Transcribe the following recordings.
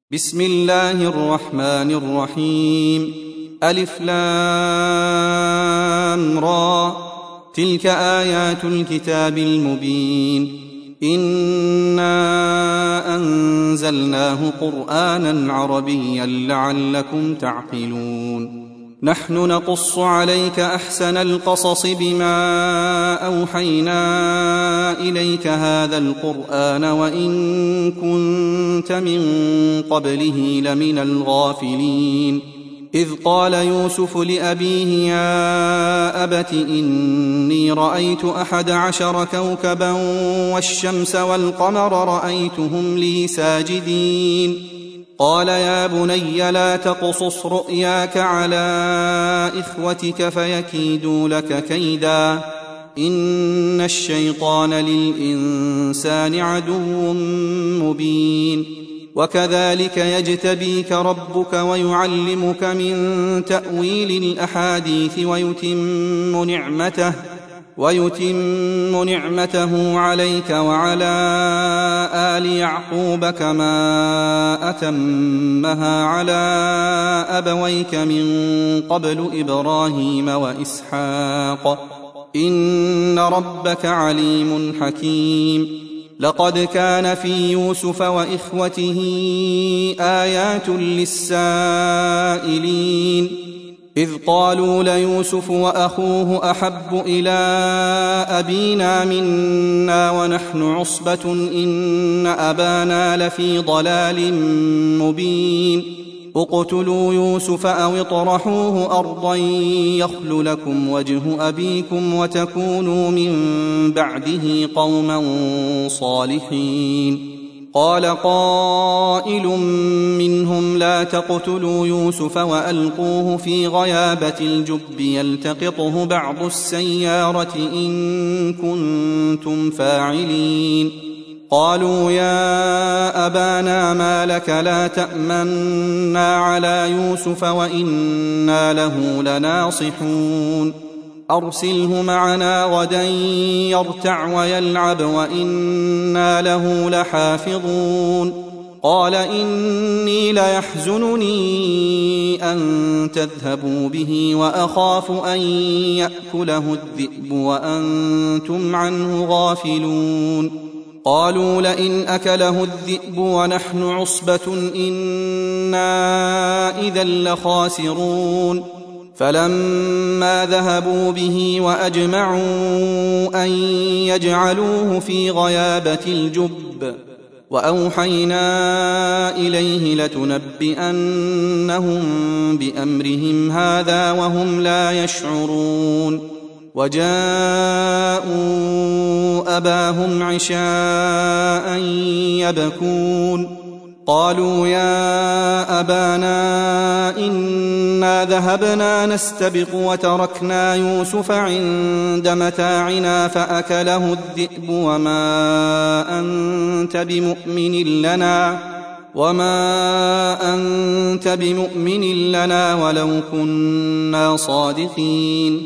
بسم الله الرحمن الرحيم. ألف لام را، تلك آيات الكتاب المبين. إنا أنزلناه قرآنا عربيا لعلكم تعقلون. نحن نقص عليك أحسن القصص بما أوحينا إليك هذا القرآن وإن كنت من قبله لمن الغافلين. إذ قال يوسف لأبيه يا أبت إني رأيت 11 كوكبا والشمس والقمر رأيتهم لي ساجدين. قال يا بني لا تقصص رؤياك على إخوتك فيكيدوا لك كيدا، إن الشيطان للإنسان عدو مبين. وكذلك يجتبيك ربك ويعلمك من تأويل الأحاديث ويتم نعمته عليك وعلى آل يعقوب كما أتمها على أبويك من قبل إبراهيم وإسحاق، إن ربك عليم حكيم. لقد كان في يوسف وإخوته آيات للسائلين، إذ قالوا ليوسف وأخوه أحب إلى أبينا منا ونحن عصبة إن أبانا لفي ضلال مبين. اقتلوا يوسف أو اطرحوه أرضا يخل لكم وجه أبيكم وتكونوا من بعده قوما صالحين. قال قائل منهم لا تقتلوا يوسف وألقوه في غيابة الجب يلتقطه بعض السيارة إن كنتم فاعلين. قالوا يا أبانا ما لك لا تأمنا على يوسف وإنا له لناصحون، أرسله معنا غدا يرتع ويلعب وإنا له لحافظون. قال إني ليحزنني أن تذهبوا به وأخاف أن يأكله الذئب وأنتم عنه غافلون. قالوا لئن أكله الذئب ونحن عصبة إنا إذا لخاسرون. فلما ذهبوا به وأجمعوا أن يجعلوه في غيابة الجب وأوحينا إليه لتنبئنهم بأمرهم هذا وهم لا يشعرون. وجاءوا أباهم عشاء يبكون. قالوا يا أبانا إنا ذهبنا نستبق وتركنا يوسف عند متاعنا فأكله الذئب وما أنت بمؤمن لنا ولو كنا صادقين.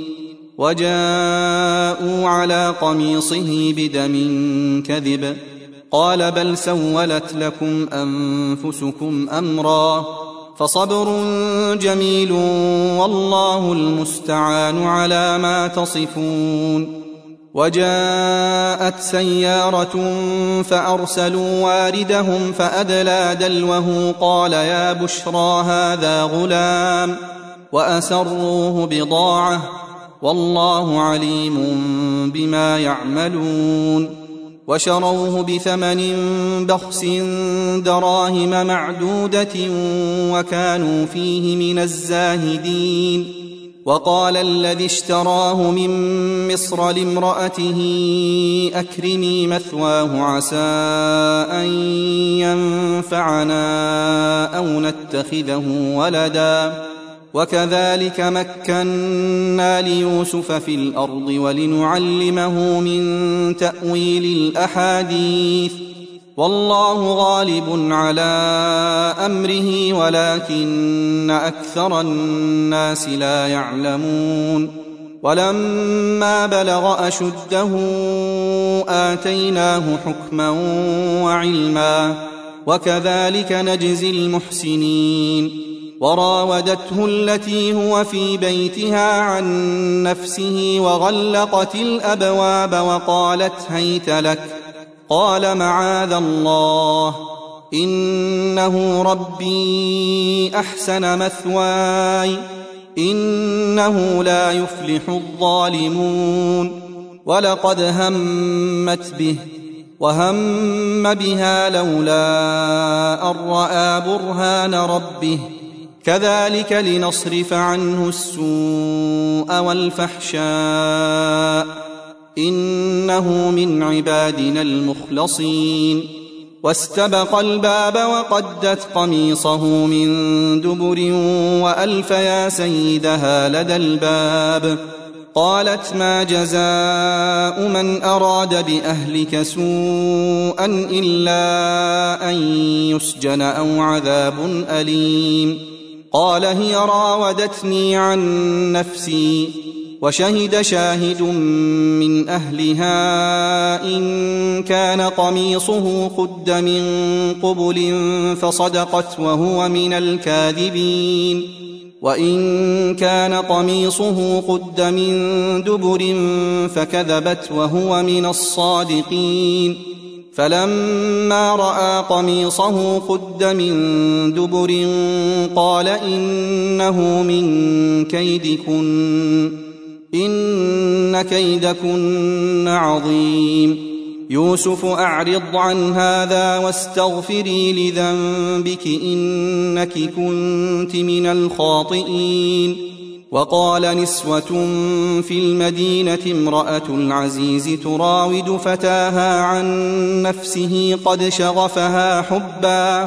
وجاءوا على قميصه بدم كذب قال بل سولت لكم أنفسكم أمرا فصبر جميل والله المستعان على ما تصفون. وجاءت سيارة فأرسلوا واردهم فأدلى دلوه قال يا بشرى هذا غلام وأسروه بضاعة والله عليم بما يعملون. وشروه بثمن بخس دراهم معدودة وكانوا فيه من الزاهدين. وقال الذي اشتراه من مصر لامرأته أكرمي مثواه عسى أن ينفعنا أو نتخذه ولدا. وكذلك مكنا ليوسف في الأرض ولنعلمه من تأويل الأحاديث والله غالب على أمره ولكن أكثر الناس لا يعلمون. ولما بلغ أشده آتيناه حكما وعلما وكذلك نجزي المحسنين. وراودته التي هو في بيتها عن نفسه وغلقت الأبواب وقالت هيت لك، قال معاذ الله إنه ربي أحسن مثواي إنه لا يفلح الظالمون. ولقد همت به وهم بها لولا أن رأى برهان ربه كذلك لنصرف عنه السوء والفحشاء إنه من عبادنا المخلصين. واستبق الباب وقدت قميصه من دبر وألف يا سيدها لدى الباب. قالت ما جزاء من أراد بأهلك سوءا إلا أن يسجن أو عذاب أليم. قال هي راودتني عن نفسي. وشهد شاهد من أهلها إن كان قميصه قد من قبل فصدقت وهو من الكاذبين، وإن كان قميصه قد من دبر فكذبت وهو من الصادقين. فلما رأى قميصه قد من دبر قال إنه من كيدكن إن كيدكن عظيم. يوسف أعرض عن هذا واستغفري لذنبك إنك كنت من الخاطئين. وقال نسوة في المدينة امرأة العزيز تراود فتاها عن نفسه قد شغفها حبا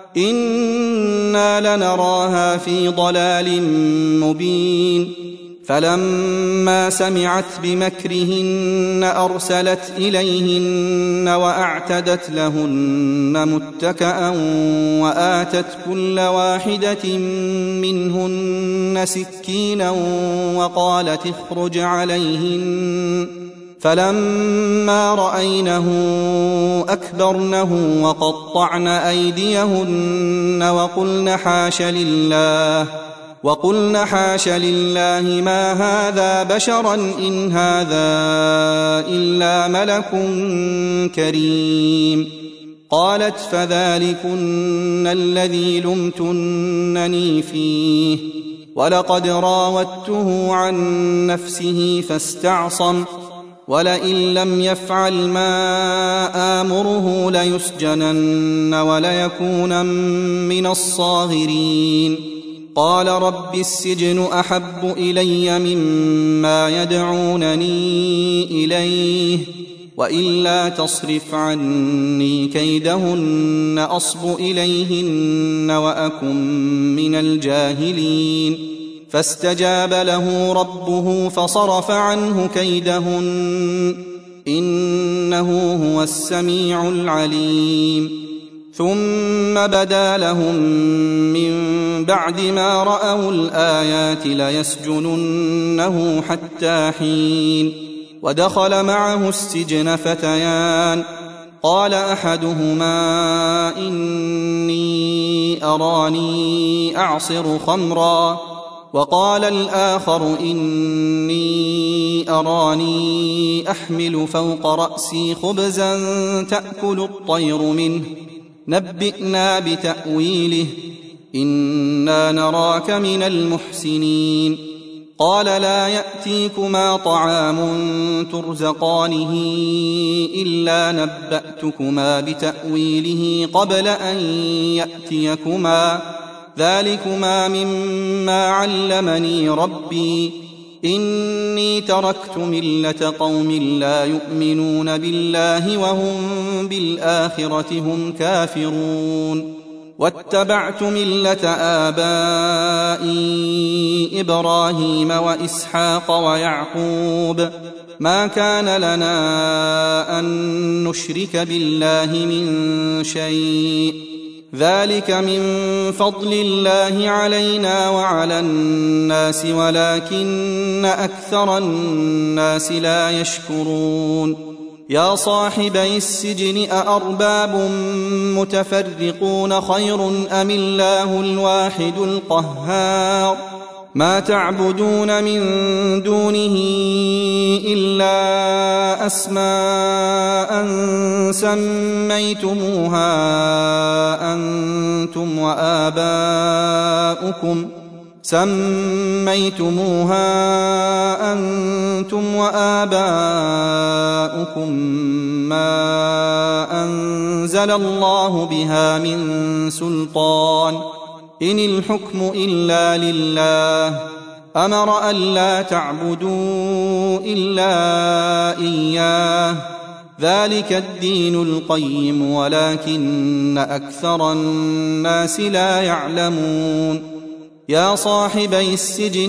إنا لنراها في ضلال مبين. فلما سمعت بمكرهن أرسلت إليهن وأعتدت لهن متكأ وآتت كل واحدة منهن سكينا وقالت اخرج عليهن. فلما رأينه أكبرنه وقطعن أيديهن وقلن حاش لله ما هذا بشرا إن هذا إلا ملك كريم. قالت فذلكن الذي لمتنني فيه ولقد راودته عن نفسه فاستعصم ولئن لم يفعل ما آمره ليسجنن وليكونن من الصاغرين. قال رب السجن أحب إلي مما يدعونني إليه وإلا تصرف عني كيدهن أصب إليهن وأكن من الجاهلين. فاستجاب له ربه فصرف عنه كيدهن إنه هو السميع العليم. ثم بدا لهم من بعد ما رأوا الآيات ليسجننه حتى حين. ودخل معه السجن فتيان قال أحدهما إني أراني أعصر خمرا وقال الآخر إني أراني أحمل فوق رأسي خبزا تأكل الطير منه نبئنا بتأويله إنا نراك من المحسنين. قال لا يأتيكما طعام ترزقانه إلا نبأتكما بتأويله قبل أن يأتيكما ذلكما مما علمني ربي إني تركت ملة قوم لا يؤمنون بالله وهم بالآخرة هم كافرون واتبعت ملة آبائي إبراهيم وإسحاق ويعقوب ما كان لنا أن نشرك بالله من شيء ذلك من فضل الله علينا وعلى الناس ولكن أكثر الناس لا يشكرون. يا صاحبي السجن أأرباب متفرقون خير أم الله الواحد القهار ما تعبدون من دونه إلا أسماء سميتموها أنتم وآباؤكم ما أنزل الله بها من سلطان إن الحكم إلا لله أمر ألا تعبدوا إلا إياه ذلك الدين القيم ولكن أكثر الناس لا يعلمون يا صاحبي السجن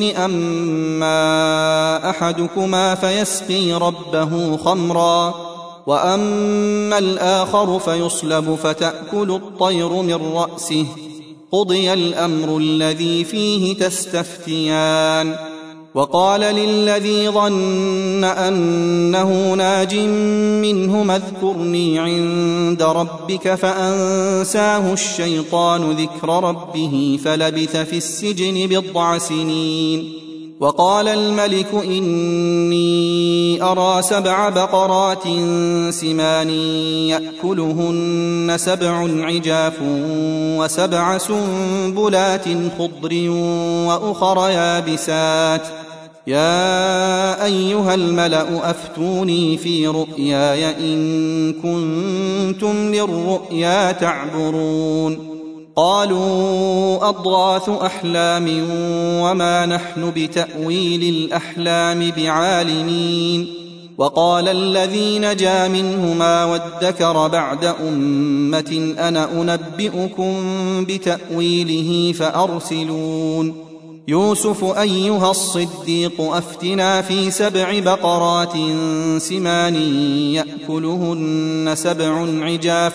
أما أحدكما فيسقي ربه خمرا وأما الآخر فيصلب فتأكل الطير من رأسه قضي الأمر الذي فيه تستفتيان وقال للذي ظن أنه ناج منهما اذكرني عند ربك فأنساه الشيطان ذكر ربه فلبث في السجن 9 سنين وقال الملك إني أرى 7 بقرات سمان يأكلهن 7 عجاف و7 سنبلات خضر وأخر يابسات يا أيها الملأ أفتوني في رؤياي إن كنتم للرؤيا تعبرون قالوا أضغاث أحلام وما نحن بتأويل الأحلام بعالمين وقال الذي نجا منهما وادكر بعد أمة أنا أنبئكم بتأويله فأرسلون يوسف أيها الصديق أفتنا في 7 بقرات سمان يأكلهن 7 عجاف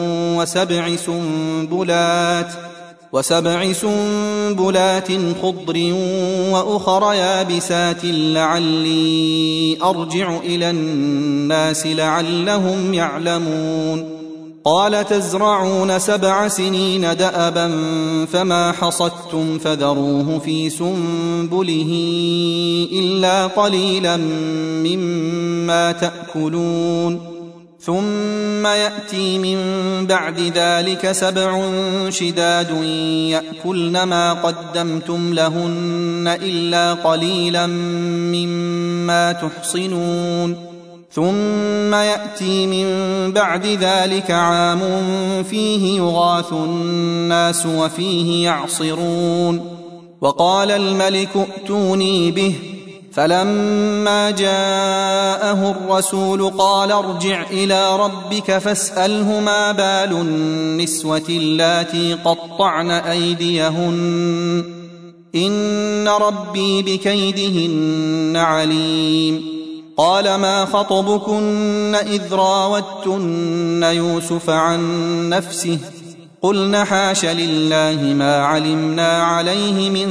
و7 سنبلات خضر وأخر يابسات لعلي أرجع إلى الناس لعلهم يعلمون قال تزرعون 7 سنين دأبا فما حصدتم فذروه في سنبله إلا قليلا مما تأكلون ثم يأتي من بعد ذلك 7 شداد يأكلن ما قدمتم لهن إلا قليلا مما تحصنون ثم يأتي من بعد ذلك عام فيه يغاث الناس وفيه يعصرون وقال الملك ائتوني به فلما جاءه الرسول قال ارجع إلى ربك فاسأله ما بال النسوة اللاتي قطعن أيديهن إن ربي بكيدهن عليم قال ما خطبكن إذ راوتن يوسف عن نفسه قلن حاش لله ما علمنا عليه من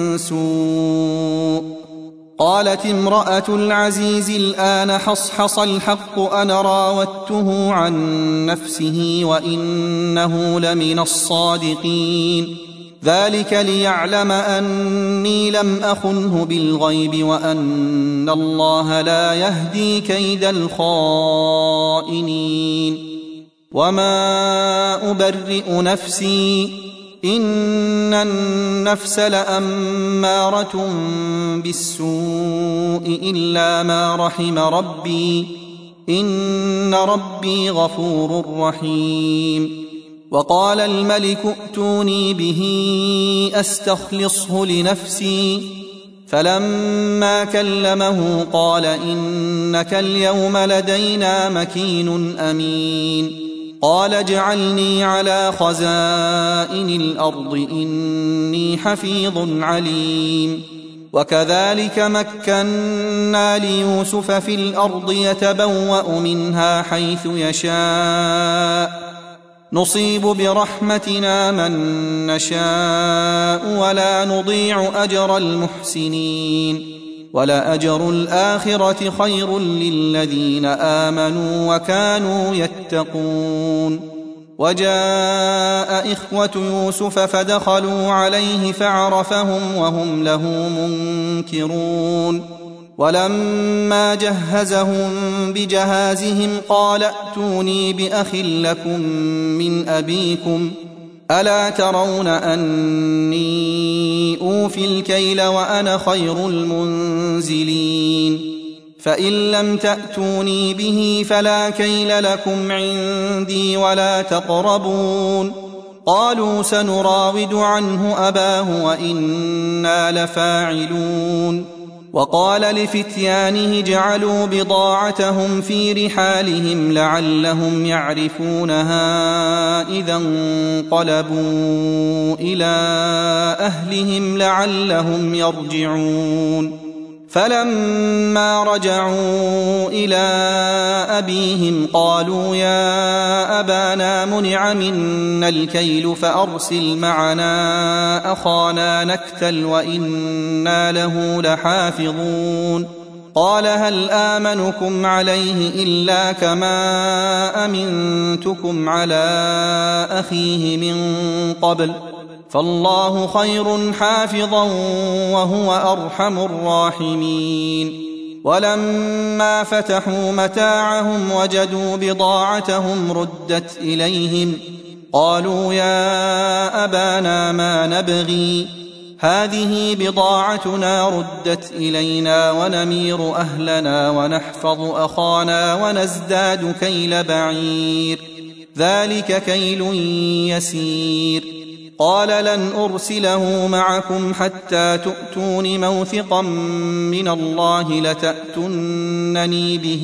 سوء قالت امرأة العزيز الآن حصحص الحق أنا راودته عن نفسه وإنه لمن الصادقين ذلك ليعلم أني لم أخنه بالغيب وأن الله لا يهدي كيد الخائنين وما أبرئ نفسي إن النفس لأمارة بالسوء إلا ما رحم ربي إن ربي غفور رحيم وقال الملك ائتوني به أستخلصه لنفسي فلما كلمه قال إنك اليوم لدينا مكين أمين قال اجعلني على خزائن الأرض إني حفيظ عليم وكذلك مكنا ليوسف في الأرض يتبوأ منها حيث يشاء نصيب برحمتنا من نشاء ولا نضيع أجر المحسنين ولأجر الآخرة خير للذين آمنوا وكانوا يتقون. وجاء إخوة يوسف فدخلوا عليه فعرفهم وهم له منكرون. ولما جهزهم بجهازهم قال ائتوني بأخ لكم من أبيكم ألا ترون أني أوفي الكيل وأنا خير المنزلين فإن لم تأتوني به فلا كيل لكم عندي ولا تقربون. قالوا سنراود عنه أباه وإنا لفاعلون. وقال لفتيانه جعلوا بضاعتهم في رحالهم لعلهم يعرفونها إذا انقلبوا إلى أهلهم لعلهم يرجعون. فلما رجعوا إلى أبيهم قالوا يا أبانا منع منا الكيل فأرسل معنا أخانا نكتل وإنا له لحافظون. قال هل آمنكم عليه إلا كما أمنتكم على أخيه من قبل فالله خير حافظا وهو أرحم الراحمين. ولما فتحوا متاعهم وجدوا بضاعتهم ردت إليهم قالوا يا أبانا ما نبغي هذه بضاعتنا ردت إلينا ونمير أهلنا ونحفظ أخانا ونزداد كيل بعير ذلك كيل يسير. قال لن أرسله معكم حتى تؤتون موثقا من الله لتأتونني به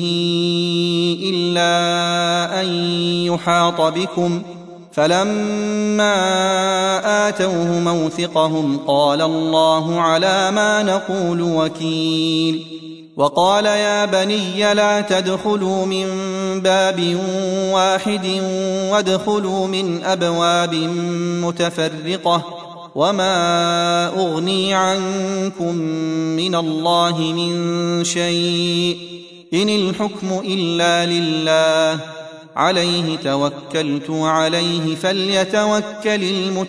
إلا أن يحاط بكم. فلما آتوه موثقهم قال الله على ما نقول وكيل. وقال يا بني لا تدخلوا من باب واحد وادخلوا من أبواب متفرقة وما أغني عنكم من الله من شيء إن الحكم إلا لله عليه توكلت عليه فليتوكل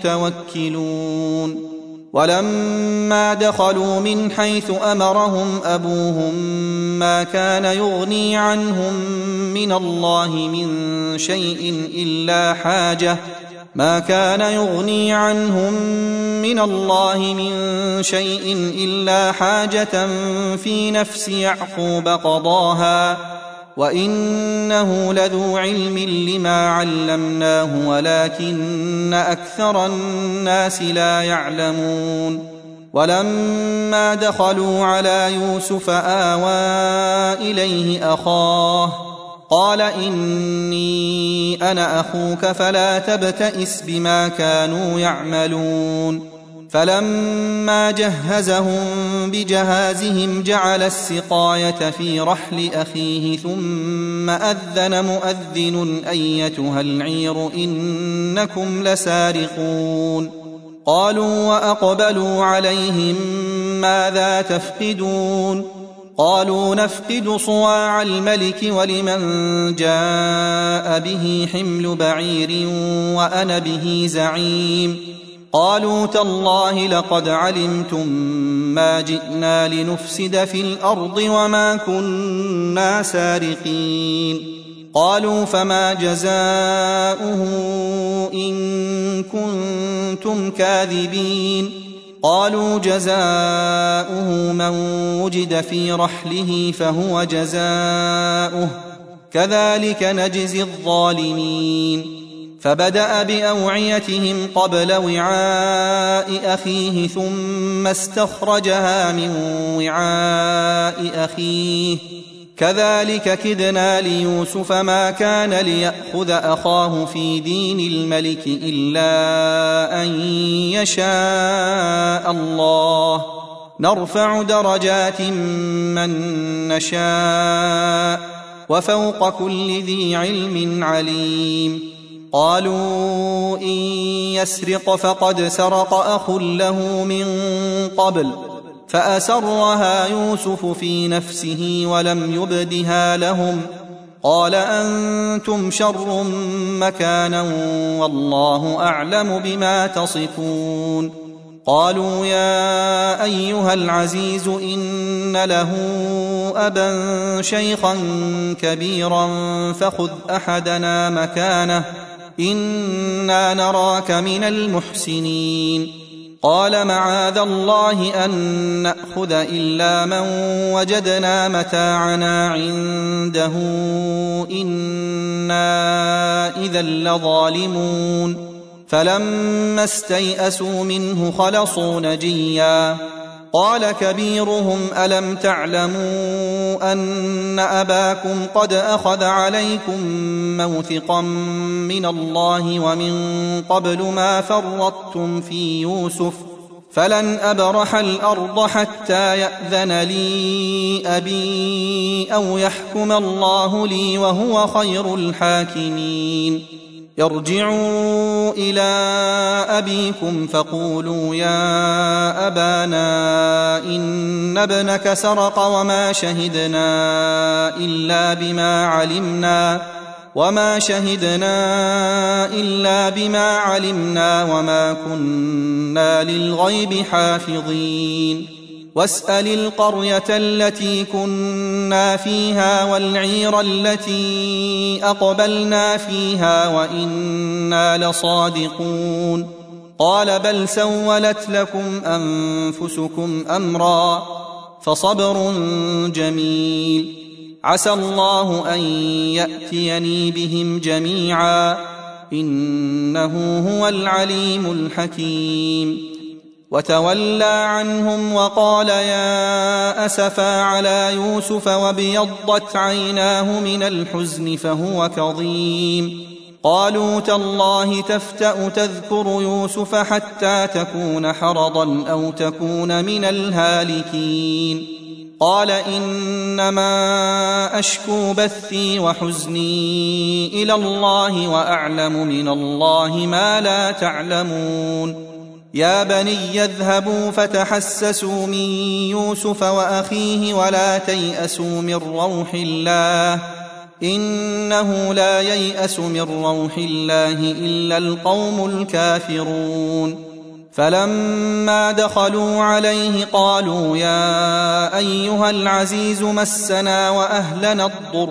المتوكلون. ولما دخلوا من حيث أمرهم أبوهم ما كان يغني عنهم من الله من شيء إلا حاجة في نفس يعقوب قضاها وإنه لذو علم لما علمناه ولكن أكثر الناس لا يعلمون. ولما دخلوا على يوسف آوى إليه أخاه قال إني أنا أخوك فلا تبتئس بما كانوا يعملون. فلما جهزهم بجهازهم جعل السقاية في رحل أخيه ثم أذن مؤذن أيتها العير إنكم لسارقون. قالوا وأقبلوا عليهم ماذا تفقدون قالوا نفقد صواع الملك ولمن جاء به حمل بعير وأنا به زعيم. قالوا تالله لقد علمتم ما جئنا لنفسد في الأرض وما كنا سارقين. قالوا فما جزاؤه إن كنتم كاذبين. قالوا جزاؤه من وجد في رحله فهو جزاؤه كذلك نجزي الظالمين. فبدأ بأوعيتهم قبل وعاء أخيه ثم استخرجها من وعاء أخيه كذلك كدنا ليوسف ما كان ليأخذ أخاه في دين الملك إلا أن يشاء الله نرفع درجات من نشاء وفوق كل ذي علم عليم. قالوا إن يسرق فقد سرق أخ له من قبل فأسرها يوسف في نفسه ولم يبدها لهم، قال أنتم شر مكانا والله أعلم بما تصفون. قالوا يا أيها العزيز إن له أبا شيخا كبيرا فخذ أحدنا مكانه إنا نراك من المحسنين. قال معاذ الله أن نأخذ إلا من وجدنا متاعنا عنده إنا إذا لظالمون. فلما استيئسوا منه خلصوا نجيا. قال كبيرهم ألم تعلموا أن أباكم قد أخذ عليكم موثقا من الله ومن قبل ما فرطتم في يوسف فلن أبرح الأرض حتى يأذن لي أبي أو يحكم الله لي وهو خير الحاكمين. ارجعوا إلى أبيكم فقولوا يا أبانا إن ابنك سرق وما شهدنا إلا بما علمنا وما كنا للغيب حافظين. واسأل القرية التي كنا فيها والعير التي أقبلنا فيها وإنا لصادقون. قال بل سولت لكم أنفسكم أمرا فصبر جميل عسى الله أن يأتيني بهم جميعا إنه هو العليم الحكيم. وتولى عنهم وقال يا أسفا على يوسف وابيضت عيناه من الحزن فهو كظيم. قالوا تالله تفتأ تذكر يوسف حتى تكون حرضا أو تكون من الهالكين. قال إنما أشكو بثي وحزني إلى الله وأعلم من الله ما لا تعلمون. يا بني اذهبوا فتحسسوا من يوسف وأخيه ولا تيأسوا من روح الله إنه لا ييأس من روح الله إلا القوم الكافرون. فلما دخلوا عليه قالوا يا أيها العزيز مسنا وأهلنا الضر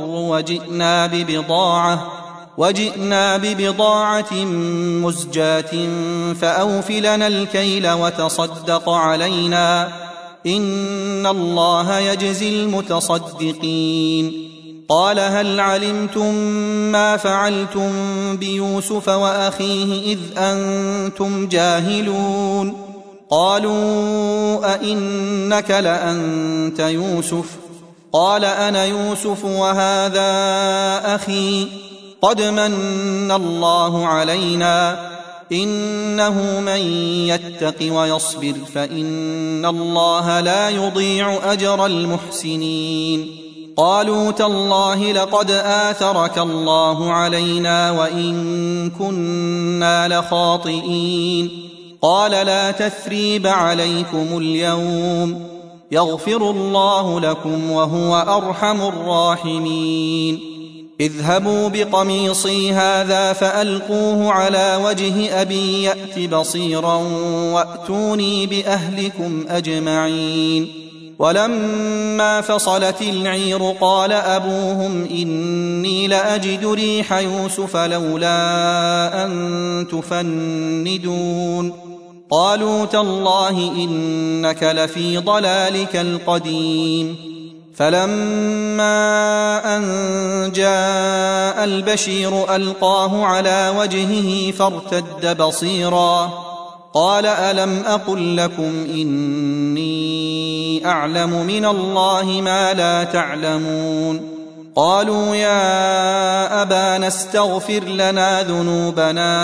وجئنا ببضاعة مزجاة فأوف لنا الكيل وتصدق علينا إن الله يجزي المتصدقين. قال هل علمتم ما فعلتم بيوسف وأخيه إذ أنتم جاهلون؟ قالوا أئنك لأنت يوسف؟ قال أنا يوسف وهذا أخي قد من الله علينا إنه من يتق ويصبر فإن الله لا يضيع أجر المحسنين. قالوا تالله لقد آثرك الله علينا وإن كنا لخاطئين. قال لا تثريب عليكم اليوم يغفر الله لكم وهو أرحم الراحمين. اذهبوا بقميصي هذا فألقوه على وجه أبي يأت بصيرا وأتوني بأهلكم أجمعين. ولما فصلت العير قال أبوهم إني لأجد ريح يوسف لولا أن تفندون. قالوا تالله إنك لفي ضلالك القديم. فلما أن جاء البشير ألقاه على وجهه فارتد بصيرا قال ألم أقل لكم إني أعلم من الله ما لا تعلمون. قالوا يا أبانا استغفر لنا ذنوبنا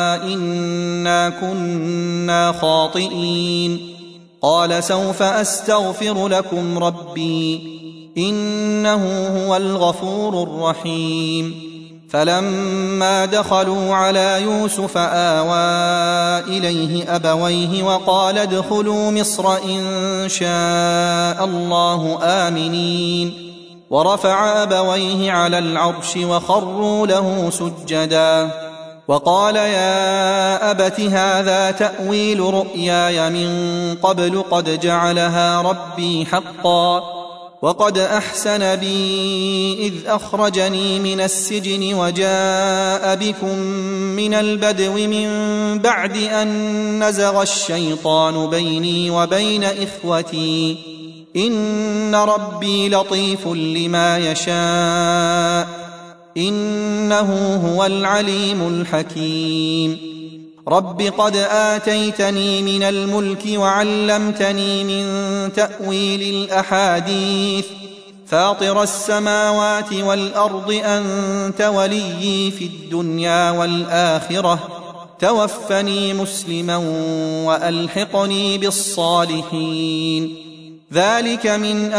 إنا كنا خاطئين. قال سوف أستغفر لكم ربي إنه هو الغفور الرحيم. فلما دخلوا على يوسف آوى إليه أبويه وقال ادخلوا مصر إن شاء الله آمنين، ورفع أبويه على العرش وخروا له سجدا، وقال يا أبت هذا تأويل رؤياي من قبل قد جعلها ربي حقا، وقد أحسن بي إذ أخرجني من السجن وجاء بكم من البدو من بعد أن نزغ الشيطان بيني وبين إخوتي، إن ربي لطيف لما يشاء إنه هو العليم الحكيم. رب قد آتيتني من الملك وعلمتني من تأويل الأحاديث، فاطر السماوات والأرض أنت وليي في الدنيا والآخرة، توفني مسلما وألحقني بالصالحين. ذلك من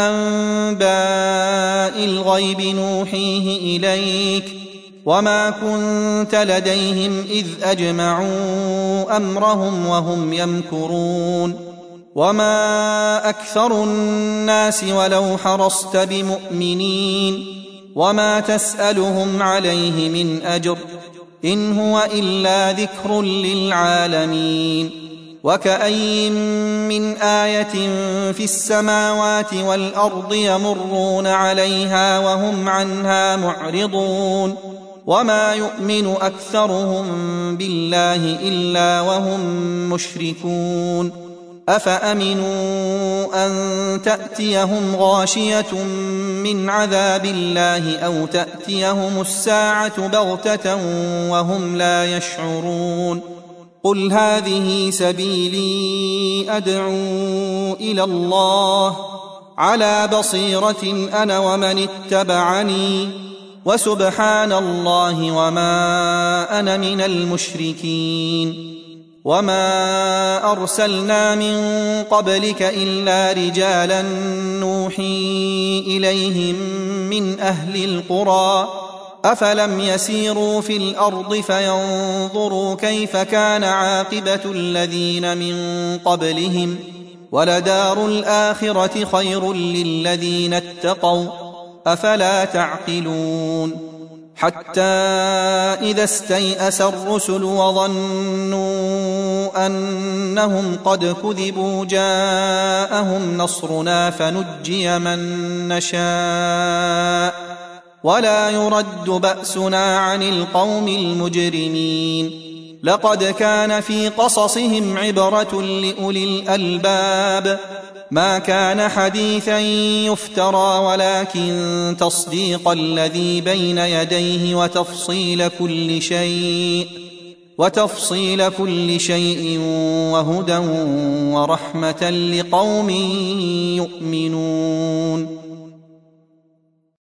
أنباء الغيب نوحيه إليك، وما كنت لديهم إذ أجمعوا أمرهم وهم يمكرون، وما أكثر الناس ولو حرصت بمؤمنين، وما تسألهم عليه من أجر إن هو إلا ذكر للعالمين. وكأين من آية في السماوات والأرض يمرون عليها وهم عنها معرضون، وما يؤمن أكثرهم بالله إلا وهم مشركون. أفأمنوا أن تأتيهم غاشية من عذاب الله أو تأتيهم الساعة بغتة وهم لا يشعرون. قل هذه سبيلي أدعو إلى الله على بصيرة أنا ومن اتبعني، وسبحان الله وما أنا من المشركين. وما أرسلنا من قبلك إلا رجالا نوحي إليهم من أهل القرى، أفلم يسيروا في الأرض فينظروا كيف كان عاقبة الذين من قبلهم، ولدار الآخرة خير للذين اتقوا، أفلا تعقلون. حتى إذا استيأس الرسل وظنوا أنهم قد كذبوا جاءهم نصرنا فنجي من نشاء ولا يرد بأسنا عن القوم المجرمين. لقد كان في قصصهم عبرة لأولي الألباب، ما كان حديثا يفترى ولكن تصديق الذي بين يديه وتفصيل كل شيء وهدى ورحمة لقوم يؤمنون.